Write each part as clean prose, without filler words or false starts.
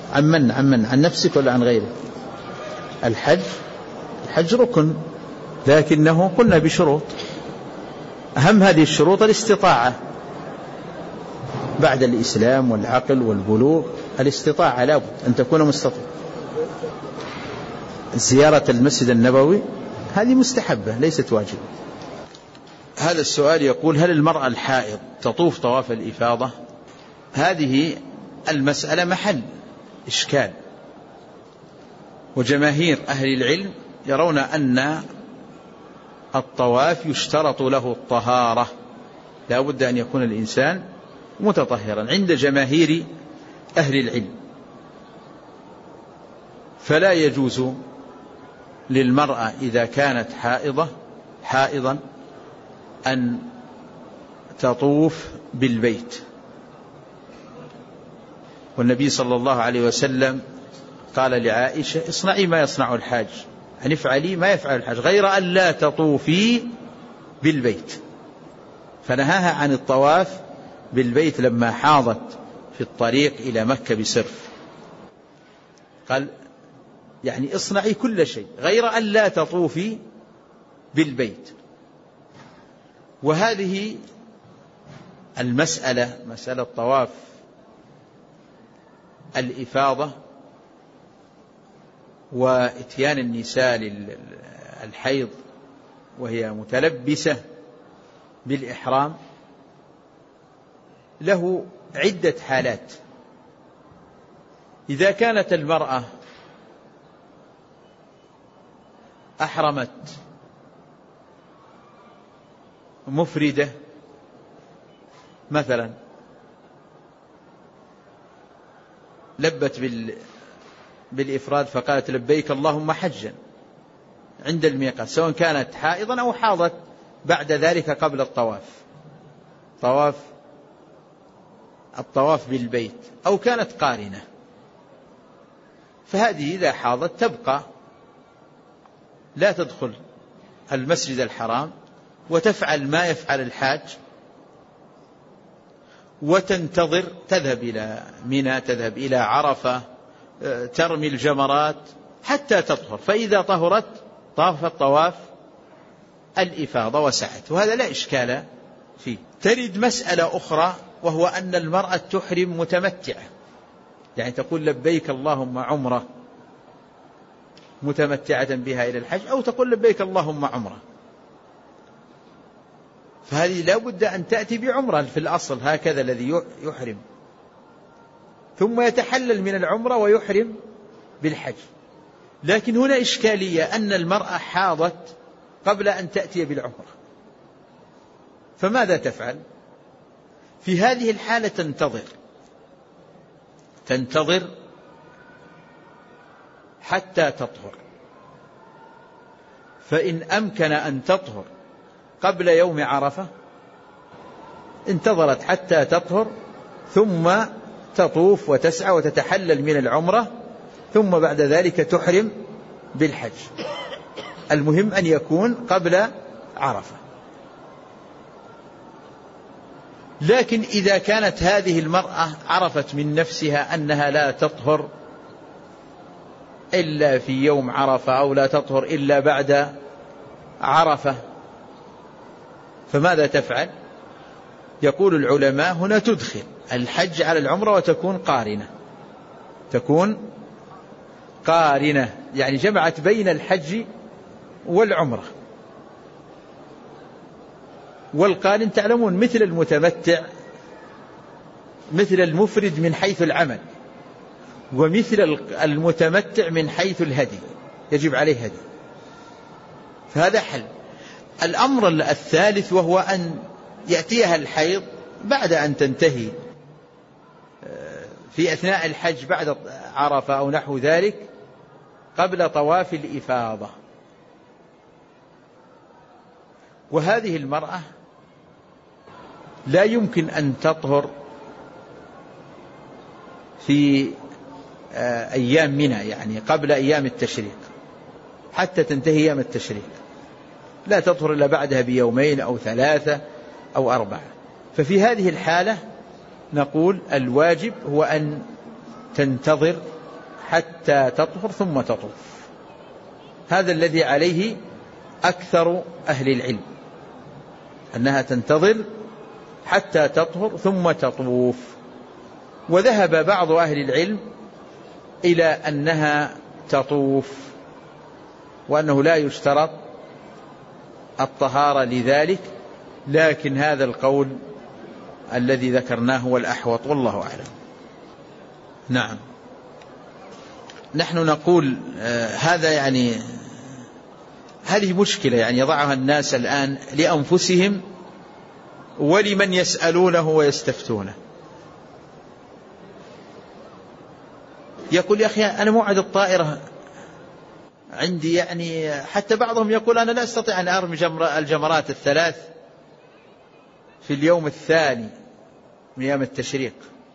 عن نفسك ولا عن غيرك؟ الحج ركن، لكنه قلنا بشروط. أهم هذه الشروط الاستطاعة بعد الإسلام والعقل والبلوغ. الاستطاعة لابد أن تكون مستطيع. زيارة المسجد النبوي هذه مستحبة ليست واجبة. هذا السؤال يقول: هل المرأة الحائض تطوف طواف الإفاضة؟ هذه المسألة محل إشكال، وجماهير أهل العلم يرون أن الطواف يشترط له الطهارة، لا بد أن يكون الإنسان متطهرا عند جماهير أهل العلم. فلا يجوز للمرأة إذا كانت حائضا أن تطوف بالبيت. والنبي صلى الله عليه وسلم قال لعائشة: اصنعي ما يصنع الحاج، يعني افعلي ما يفعل الحاج، غير أن لا تطوفي بالبيت. فنهاها عن الطواف بالبيت لما حاضت في الطريق إلى مكة بسرف. قال يعني اصنعي كل شيء غير أن لا تطوفي بالبيت. وهذه مسألة طواف الإفاضة وإتيان النساء للحيض وهي متلبسة بالإحرام له عدة حالات. إذا كانت المرأة أحرمت مفردة مثلا، لبت بالإفراد فقالت: لبيك اللهم حجا عند الميقات، سواء كانت حائضا أو حاضت بعد ذلك قبل الطواف بالبيت، أو كانت قارنة، فهذه إذا حاضت تبقى لا تدخل المسجد الحرام وتفعل ما يفعل الحاج، وتنتظر، تذهب إلى منى، تذهب إلى عرفة، ترمي الجمرات حتى تطهر، فإذا طهرت طافت طواف الإفاضة وسعت، وهذا لا إشكال فيه. ترد مسألة أخرى، وهو أن المرأة تحرم متمتعة، يعني تقول: لبيك اللهم عمرة متمتعة بها إلى الحج، أو تقول: لبيك اللهم عمرة. فهذه لا بد أن تأتي بعمرة في الأصل، هكذا الذي يحرم، ثم يتحلل من العمرة ويحرم بالحج. لكن هنا إشكالية، أن المرأة حاضت قبل أن تأتي بالعمرة، فماذا تفعل؟ في هذه الحالة تنتظر حتى تطهر، فإن أمكن أن تطهر قبل يوم عرفة انتظرت حتى تطهر، ثم تطوف وتسعى وتتحلل من العمرة، ثم بعد ذلك تحرم بالحج. المهم أن يكون قبل عرفة. لكن إذا كانت هذه المرأة عرفت من نفسها أنها لا تطهر إلا في يوم عرفة، أو لا تطهر إلا بعد عرفة، فماذا تفعل؟ يقول العلماء: هنا تدخل الحج على العمرة وتكون قارنة، يعني جمعت بين الحج والعمرة. والقارن تعلمون مثل المتمتع، مثل المفرد من حيث العمل، ومثل المتمتع من حيث الهدي، يجب عليه هدي. فهذا حل. الأمر الثالث وهو أن يأتيها الحيض بعد أن تنتهي في أثناء الحج بعد عرفة أو نحو ذلك، قبل طواف الإفاضة. وهذه المرأة لا يمكن أن تطهر في أيام منى، يعني قبل أيام التشريق، حتى تنتهي أيام التشريق، لا تطهر إلا بعدها بيومين أو 3 أو 4. ففي هذه الحالة نقول الواجب هو أن تنتظر حتى تطهر ثم تطوف. هذا الذي عليه أكثر أهل العلم، أنها تنتظر حتى تطهر ثم تطوف. وذهب بعض أهل العلم إلى أنها تطوف، وأنه لا يشترط الطهارة لذلك، لكن هذا القول الذي ذكرناه هو الأحوط والله أعلم. نعم. نحن نقول هذا يعني هذه مشكلة يعني يضعها الناس الآن لأنفسهم ولمن يسألونه ويستفتونه. يقول يا أخي أنا موعد الطائرة عندي، يعني حتى بعضهم يقول أنا لا أستطيع أن أرمي الجمرات الثلاث في اليوم الثاني من أيام التشريق،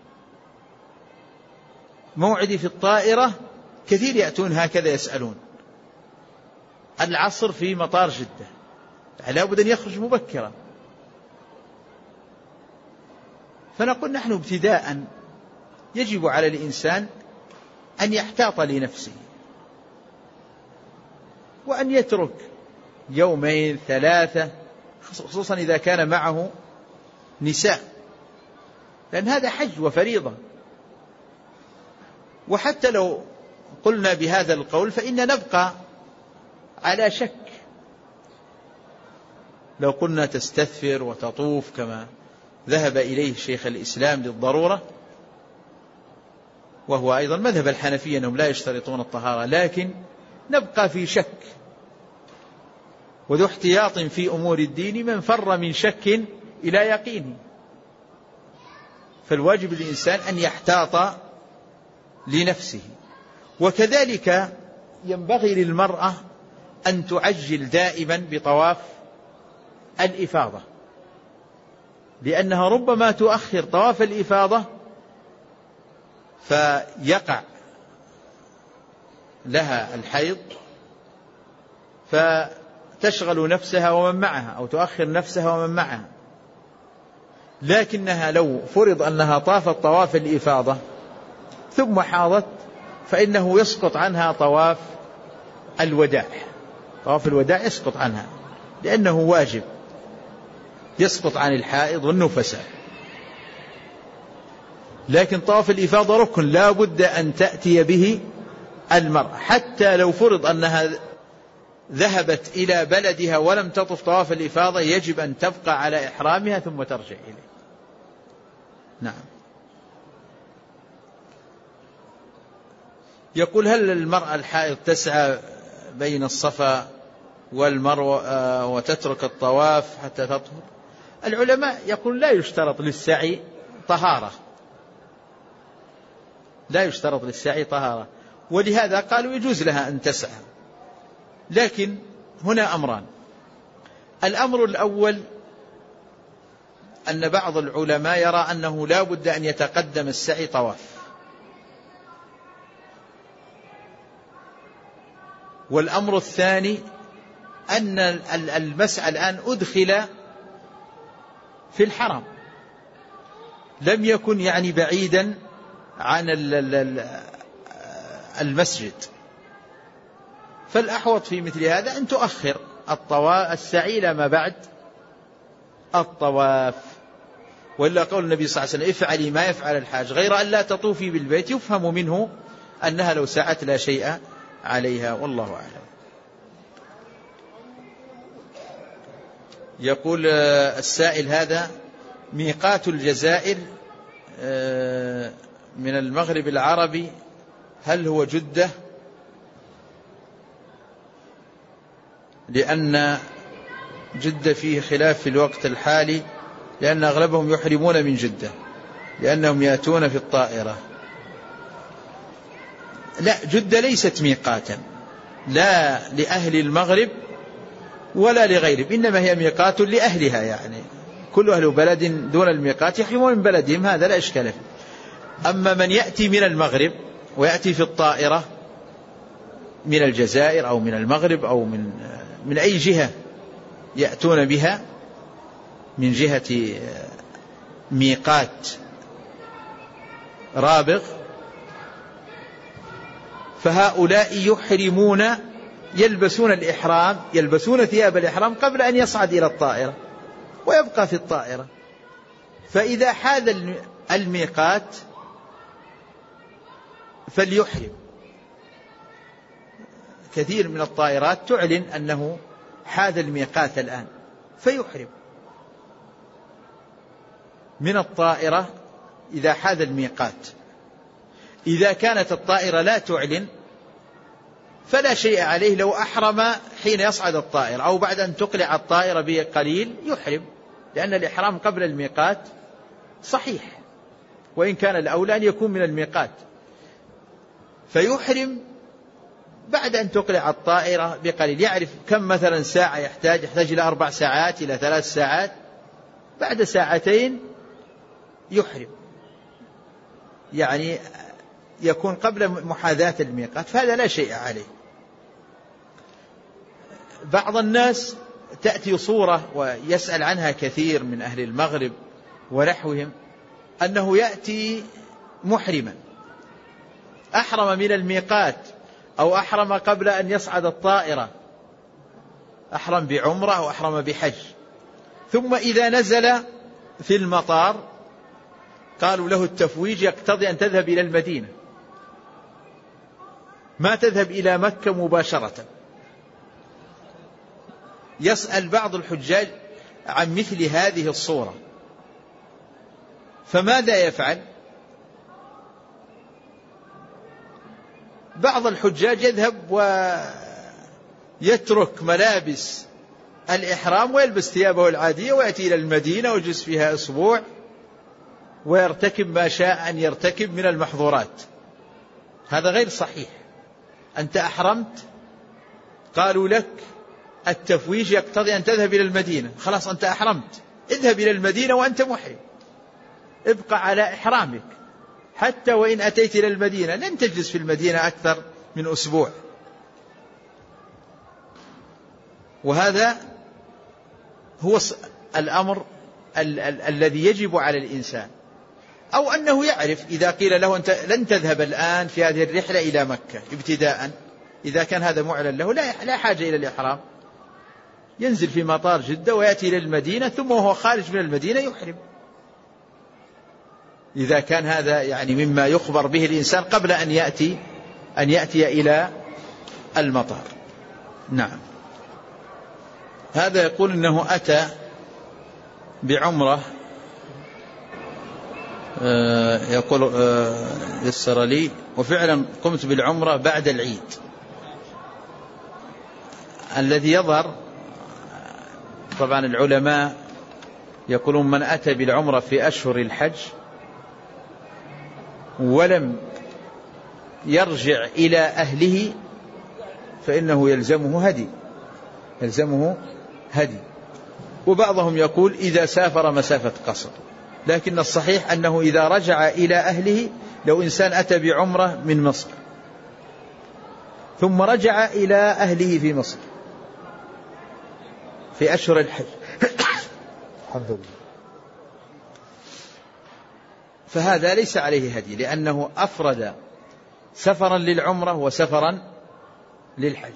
موعدي في الطائرة. كثير يأتون هكذا يسألون. العصر في مطار جدة، لا بد أن يخرج مبكرا. فنقول نحن ابتداء يجب على الإنسان أن يحتاط لنفسه، وأن يترك يومين ثلاثة، خصوصا إذا كان معه نساء، لأن هذا حج وفريضة. وحتى لو قلنا بهذا القول فإن نبقى على شك. لو قلنا تستثفر وتطوف كما ذهب إليه شيخ الإسلام للضرورة، وهو أيضا مذهب الحنفية أنهم لا يشترطون الطهارة، لكن نبقى في شك. وذو احتياط في أمور الدين من فر من شك إلى يقين. فالواجب للإنسان أن يحتاط لنفسه. وكذلك ينبغي للمرأة أن تعجل دائما بطواف الإفاضة، لأنها ربما تؤخر طواف الإفاضة فيقع لها الحيض فتشغل نفسها ومن معها، أو تؤخر نفسها ومن معها. لكنها لو فرض أنها طافت طواف الإفاضة ثم حاضت فإنه يسقط عنها طواف الوداع. طواف الوداع يسقط عنها لأنه واجب، يسقط عن الحائض والنفساء. لكن طواف الإفاضة ركن لا بد أن تأتي به المرأة، حتى لو فرض أنها ذهبت إلى بلدها ولم تطف طواف الإفاضة يجب أن تبقى على إحرامها ثم ترجع إليه. نعم. يقول هل المرأة الحائض تسعى بين الصفا والمروة وتترك الطواف حتى تطهر؟ العلماء يقول لا يشترط للسعي طهارة، لا يشترط للسعي طهارة، ولهذا قالوا يجوز لها أن تسعى. لكن هنا أمران. الأمر الأول أن بعض العلماء يرى أنه لا بد أن يتقدم السعي طواف، والأمر الثاني أن المسعى الآن أدخل في الحرم، لم يكن يعني بعيدا عن المسجد. فالأحوط في مثل هذا أن تؤخر السعي إلى ما بعد الطواف. وإلا قول النبي صلى الله عليه وسلم افعلي ما يفعل الحاج غير أن لا تطوفي بالبيت، يفهم منه أنها لو سعت لا شيء عليها، والله أعلم. يقول السائل هذا ميقات الجزائر من المغرب العربي هل هو جدة؟ لأن جدة فيه خلاف في الوقت الحالي، لأن أغلبهم يحرمون من جدة لأنهم يأتون في الطائرة. لا، جدة ليست ميقاتا لا لأهل المغرب ولا لغيرهم، إنما هي ميقات لأهلها، يعني كل أهل بلد دون الميقات يحرمون من بلدهم، هذا لا إشكال فيه. أما من يأتي من المغرب ويأتي في الطائرة من الجزائر أو من المغرب أو من أي جهة يأتون بها من جهة ميقات رابغ، فهؤلاء يحرمون، يلبسون الإحرام، يلبسون ثياب الإحرام قبل أن يصعد إلى الطائرة ويبقى في الطائرة. فإذا حاذ الميقات فليحرم. كثير من الطائرات تعلن أنه حاذ الميقات الآن فيحرم من الطائرة إذا حاذ الميقات. إذا كانت الطائرة لا تعلن فلا شيء عليه لو أحرم حين يصعد الطائرة أو بعد أن تقلع الطائرة بقليل يحرم، لأن الإحرام قبل الميقات صحيح، وإن كان الأولى أن يكون من الميقات. فيحرم بعد أن تقلع الطائرة بقليل، يعرف كم مثلا ساعة يحتاج إلى 4 ساعات إلى 3 ساعات، بعد 2 ساعات يحرم، يعني يكون قبل محاذاة الميقات، فهذا لا شيء عليه. بعض الناس تأتي صورة ويسأل عنها كثير من أهل المغرب ونحوهم، أنه يأتي محرما أحرم من الميقات أو أحرم قبل أن يصعد الطائرة، أحرم بعمرة أو أحرم بحج، ثم إذا نزل في المطار قالوا له التفويج يقتضي أن تذهب إلى المدينة، ما تذهب إلى مكة مباشرة. يسأل بعض الحجاج عن مثل هذه الصورة، فماذا يفعل؟ بعض الحجاج يذهب ويترك ملابس الإحرام ويلبس ثيابه العادية ويأتي إلى المدينة ويجلس فيها أسبوع ويرتكب ما شاء أن يرتكب من المحظورات. هذا غير صحيح. أنت أحرمت، قالوا لك التفويج يقتضي أن تذهب إلى المدينة، خلاص أنت أحرمت، اذهب إلى المدينة وأنت محرم، ابقى على إحرامك، حتى وإن أتيت إلى المدينة لن تجلس في المدينة أكثر من أسبوع. وهذا هو الأمر الذي يجب على الإنسان. أو أنه يعرف إذا قيل له أنت لن تذهب الآن في هذه الرحلة إلى مكة ابتداء، إذا كان هذا معلن له لا حاجة إلى الإحرام، ينزل في مطار جدة ويأتي إلى المدينة، ثم وهو خارج من المدينة يحرم، إذا كان هذا يعني مما يخبر به الإنسان قبل أن يأتي إلى المطار. نعم. هذا يقول إنه أتى بعمرة، يقول يسر لي، وفعلا قمت بالعمرة بعد العيد. الذي يظهر طبعا العلماء يقولون من أتى بالعمرة في أشهر الحج ولم يرجع إلى أهله فإنه يلزمه هدي. وبعضهم يقول إذا سافر مسافة قصر، لكن الصحيح أنه إذا رجع إلى أهله، لو إنسان أتى بعمرة من مصر ثم رجع إلى أهله في مصر في أشهر الحج الحمد لله، فهذا ليس عليه هدي، لأنه أفرد سفرا للعمرة وسفرا للحج.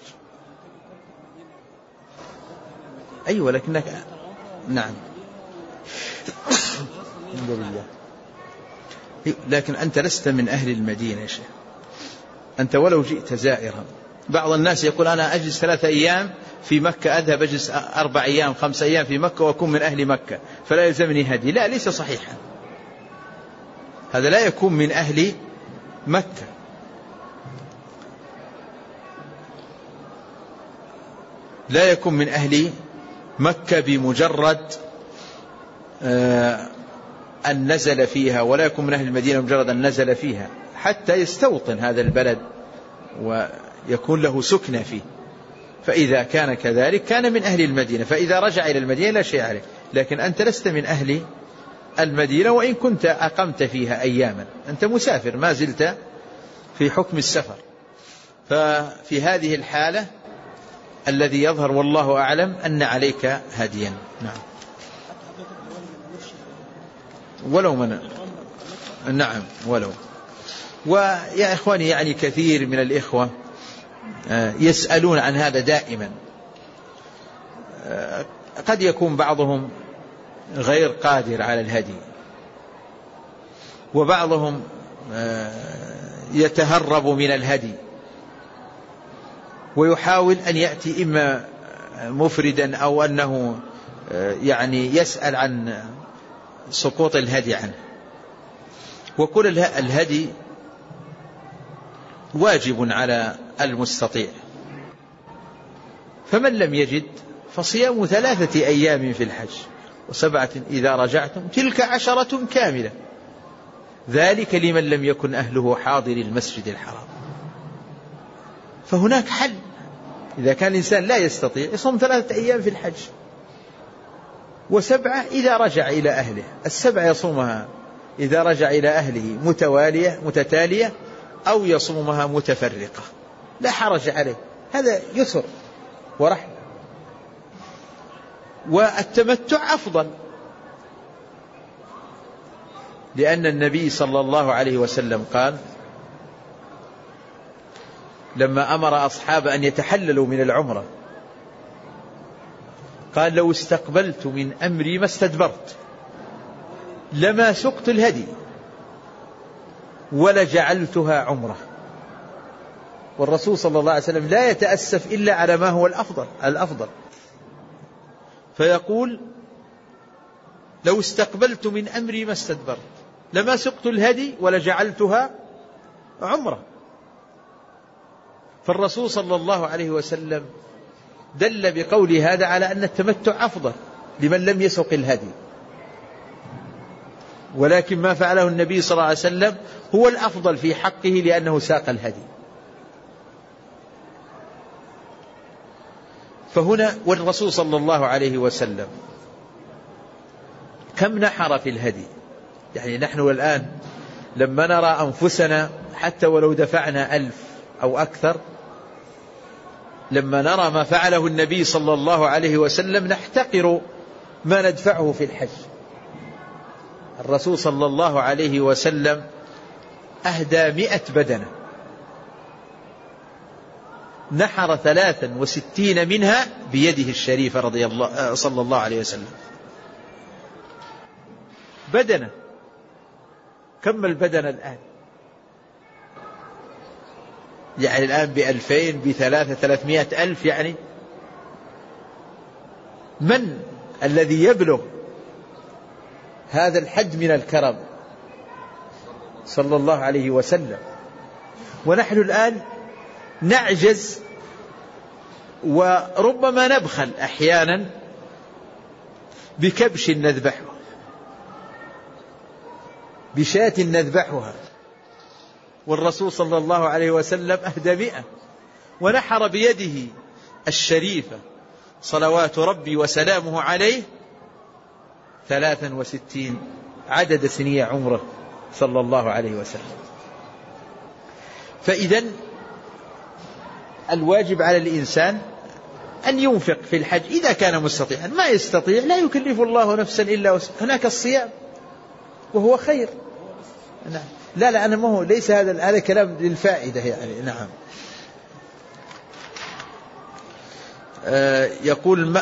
أيوة لكنك نعم الحمد لله، لكن أنت لست من أهل المدينة يا شيخ، أنت ولو جئت زائرا. بعض الناس يقول أنا أجلس 3 أيام في مكة، أذهب أجلس 4 أيام 5 أيام في مكة وأكون من أهل مكة فلا يلزمني هدي. لا، ليس صحيحا، هذا لا يكون من أهل مكة. لا يكون من أهل مكة بمجرد أن نزل فيها، ولا يكون من أهل المدينة بمجرد أن نزل فيها، حتى يستوطن هذا البلد ويكون له سكنة فيه. فإذا كان كذلك كان من أهل المدينة، فإذا رجع إلى المدينة لا شيء عليه. لكن أنت لست من أهل المدينة وإن كنت أقمت فيها أياما، أنت مسافر ما زلت في حكم السفر. ففي هذه الحالة الذي يظهر والله أعلم أن عليك هديا. نعم، ولو من نعم ولو ويا إخواني يعني كثير من الإخوة يسألون عن هذا دائما. قد يكون بعضهم غير قادر على الهدي، وبعضهم يتهرب من الهدي ويحاول أن يأتي إما مفردا أو أنه يعني يسأل عن سقوط الهدي عنه. وكل الهدي واجب على المستطيع، فمن لم يجد فصيام 3 أيام في الحج و7 إذا رجعتم تلك 10 كاملة، ذلك لمن لم يكن أهله حاضر المسجد الحرام. فهناك حل، إذا كان الإنسان لا يستطيع يصوم 3 أيام في الحج، و7 إذا رجع إلى أهله. 7 يصومها إذا رجع إلى أهله متتالية أو يصومها متفرقة، لا حرج عليه، هذا يسر ورحمة. والتمتع أفضل، لأن النبي صلى الله عليه وسلم قال لما أمر أصحاب أن يتحللوا من العمرة قال لو استقبلت من أمري ما استدبرت لما سقت الهدي ولجعلتها عمرة. والرسول صلى الله عليه وسلم لا يتأسف إلا على ما هو الأفضل، فيقول لو استقبلت من أمري ما استدبرت لما سقت الهدي ولجعلتها عمرة. فالرسول صلى الله عليه وسلم دل بقول هذا على أن التمتع أفضل لمن لم يسق الهدي، ولكن ما فعله النبي صلى الله عليه وسلم هو الأفضل في حقه لأنه ساق الهدي. فهنا والرسول صلى الله عليه وسلم كم نحر في الهدي؟ يعني نحن الآن لما نرى أنفسنا حتى ولو دفعنا 1000 أو أكثر، لما نرى ما فعله النبي صلى الله عليه وسلم نحتقر ما ندفعه في الحج. الرسول صلى الله عليه وسلم أهدى 100 بدنة، نحر 63 منها بيده الشريفة صلى الله عليه وسلم. بدنة، كم البدنة الآن؟ يعني الآن ب2000 ب300 ألف. يعني من الذي يبلغ هذا الحد من الكرم؟ صلى الله عليه وسلم. ونحن الآن نعجز وربما نبخل أحيانا بكبش نذبحه، بشاة نذبحها، والرسول صلى الله عليه وسلم أهدى 100 ونحر بيده الشريفة صلوات ربي وسلامه عليه 63 عدد سنية عمره صلى الله عليه وسلم. فإذن الواجب على الإنسان أن ينفق في الحج إذا كان مستطيعا. ما يستطيع لا يكلف الله نفسا إلا وسعها. هناك الصيام وهو خير. نعم. لا أنا ما هو ليس هذا كلام للفائدة يعني. نعم. يقول ما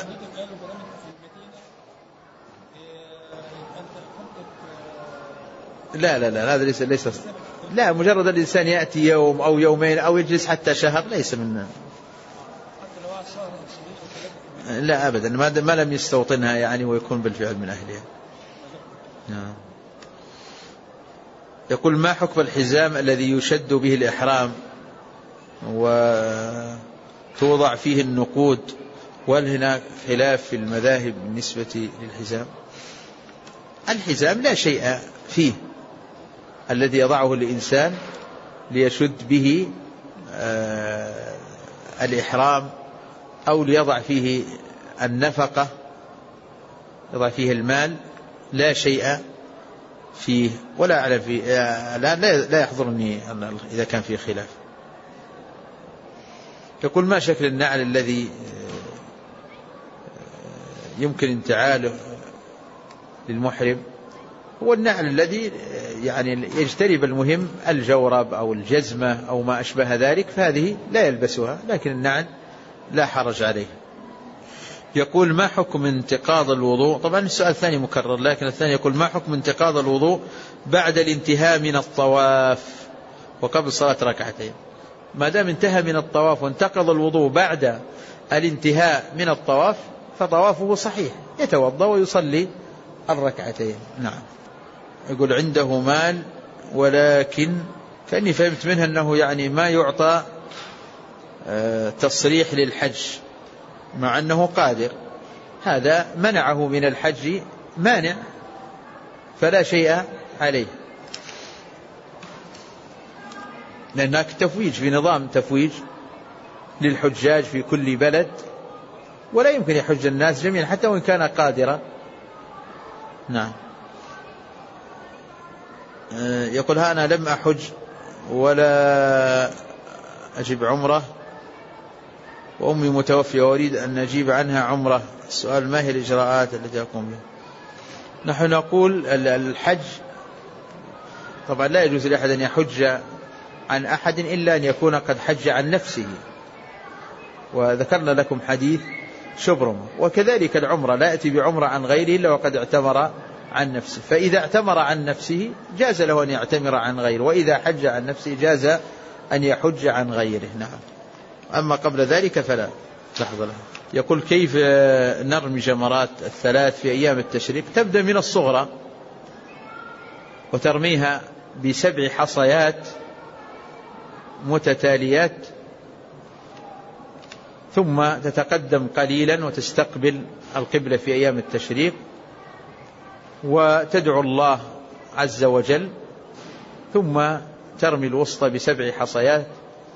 لا هذا ليس لا، مجرد الإنسان يأتي يوم أو يومين أو يجلس حتى شهر ليس من لا أبدا، ما لم يستوطنها يعني ويكون بالفعل من أهلها. نعم. يقول ما حكم الحزام الذي يشد به الإحرام وتوضع فيه النقود، وهل هناك خلاف في المذاهب بالنسبة للحزام؟ الحزام لا شيء فيه الذي يضعه الإنسان ليشد به الإحرام أو ليضع فيه النفقة، يضع فيه المال، لا شيء فيه ولا أعلم فيه. لا يحضرني إذا كان فيه خلاف. يقول ما شكل النعل الذي يمكن انتعاله للمحرم؟ هو النعل الذي يعني يجتنب المهم الجورب أو الجزمة أو ما أشبه ذلك، فهذه لا يلبسها، لكن النعل لا حرج عليه. يقول ما حكم انتقاض الوضوء؟ طبعا السؤال الثاني مكرر، لكن الثاني يقول ما حكم انتقاض الوضوء بعد الانتهاء من الطواف وقبل صلاة ركعتين؟ ما دام انتهى من الطواف وانتقض الوضوء بعد الانتهاء من الطواف فطوافه صحيح، يتوضأ ويصلي الركعتين. نعم. يقول عنده مال ولكن كأني فهمت منها أنه يعني ما يعطى تصريح للحج مع أنه قادر، هذا منعه من الحج مانع فلا شيء عليه، لأنك تفويج في نظام تفويج للحجاج في كل بلد، ولا يمكن يحج الناس جميعا حتى وإن كان قادرا. نعم. يقول ها أنا لم أحج ولا أجب عمره وأمي متوفية وأريد أن نجيب عنها عمره، السؤال ما هي الإجراءات التي أقوم بها؟ نحن نقول الحج طبعا لا يجوز لأحد أن يحج عن أحد إلا أن يكون قد حج عن نفسه، وذكرنا لكم حديث شبرمة. وكذلك العمرة لا يأتي بعمرة عن غيره إلا وقد اعتمر عن نفسه، فإذا اعتمر عن نفسه جاز له أن يعتمر عن غيره، وإذا حج عن نفسه جاز أن يحج عن غيره. نعم. أما قبل ذلك فلا. لحظة له. يقول كيف نرمي جمرات الثلاث في أيام التشريق؟ تبدأ من الصغرى وترميها ب7 حصيات متتاليات، ثم تتقدم قليلا وتستقبل القبلة في أيام التشريق وتدعو الله عز وجل، ثم ترمي الوسطى ب7 حصيات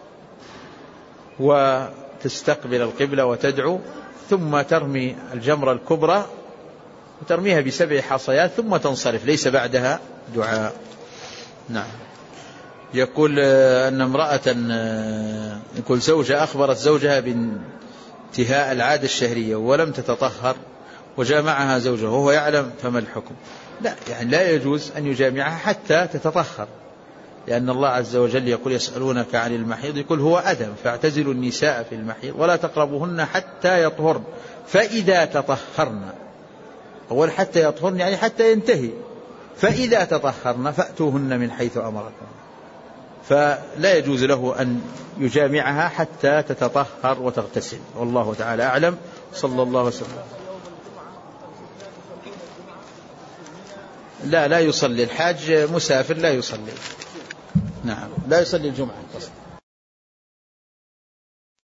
وتستقبل القبلة وتدعو، ثم ترمي الجمرة الكبرى وترميها ب7 حصيات ثم تنصرف، ليس بعدها دعاء. نعم. يقول أن امرأة يقول زوجة أخبرت زوجها بانتهاء العادة الشهرية ولم تتطهر وجامعها زوجها وهو يعلم، فما الحكم؟ لا، يعني لا يجوز أن يجامعها حتى تتطهر، لأن الله عز وجل يقول يسألونك عن المحيض يقول هو أذى فاعتزلوا النساء في المحيض ولا تقربوهن حتى يطهرن فإذا تطهرن. أول حتى يطهرن يعني حتى ينتهي، فإذا تطهرن فأتوهن من حيث أمركم، فلا يجوز له أن يجامعها حتى تتطهر وتغتسل. والله تعالى أعلم. صلى الله وسلم. لا يصلي الحاج مسافر، لا يصلي. نعم، لا يصلي الجمعة.